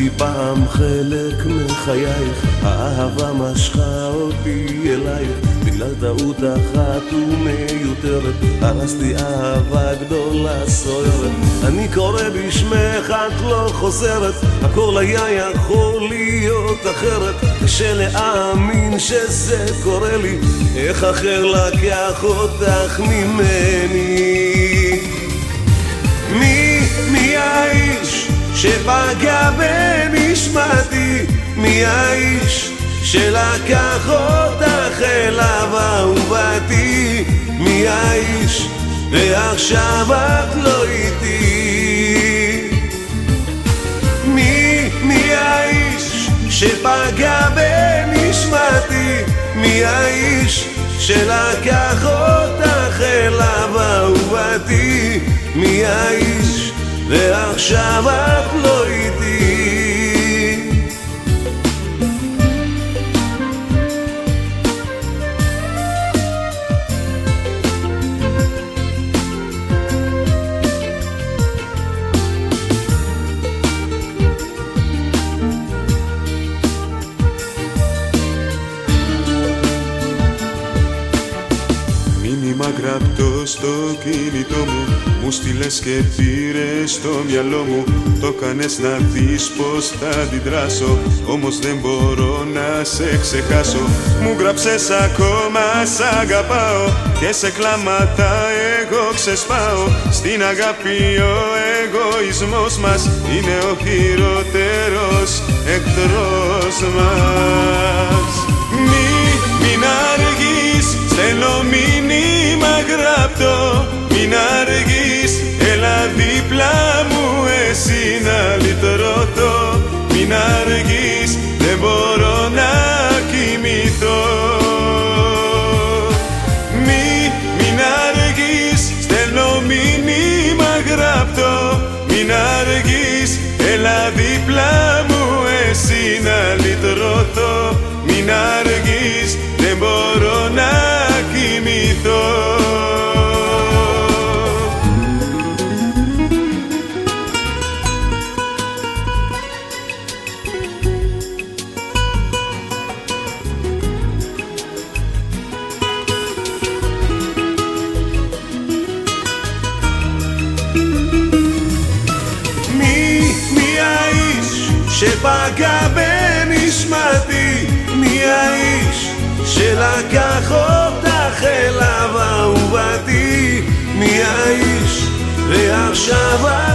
הייתי פעם חלק מחייך, האהבה משכה אותי אלייך, בגלל טעות אחת ומיותרת הרסתי אהבה גדולה סוערת. אני קורא בשמך את לא חוזרת, הכל היה יכול להיות אחרת, קשה להאמין שזה קורה לי, איך אחר לקח אותך ממני. מי האיש שפגע בנשמתי? מי האיש שלקח אותך אליו אהובתי? מי האיש ועכשיו את לא איתי? מי האיש שפגע בנשמתי? מי האיש שלקח אותך אליו אהובתי? מי האיש ועכשיו את לא איתי? Γραπτό στο κινητό μου, μου στείλες και πήρες στο μυαλό μου. Το κάνες να δεις πως θα αντιδράσω, όμως δεν μπορώ να σε ξεχάσω. Μου γράψες ακόμα σ' αγαπάω και σε κλάματα εγώ ξεσπάω. Στην αγάπη ο εγωισμός μας είναι ο χειρότερος εχθρός μας. Μην αργείς, στέλνω μήνυμα γραπτό. Μην αργείς, έλα δίπλα μου εσύ να λυτρωθώ. Μην αργείς, δεν μπορώ να κοιμηθώ. Μην αργείς, στέλνω μήνυμα γραπτό. Μην αργείς, έλα δίπλα μου εσύ να λυτρωθώ. Μην αργείς, δεν μπορώ να κοιμηθώ. מי האיש שפגע בנשמתי? מי האיש שלקח אותך אליו אהובתי? מי האיש ועכשיו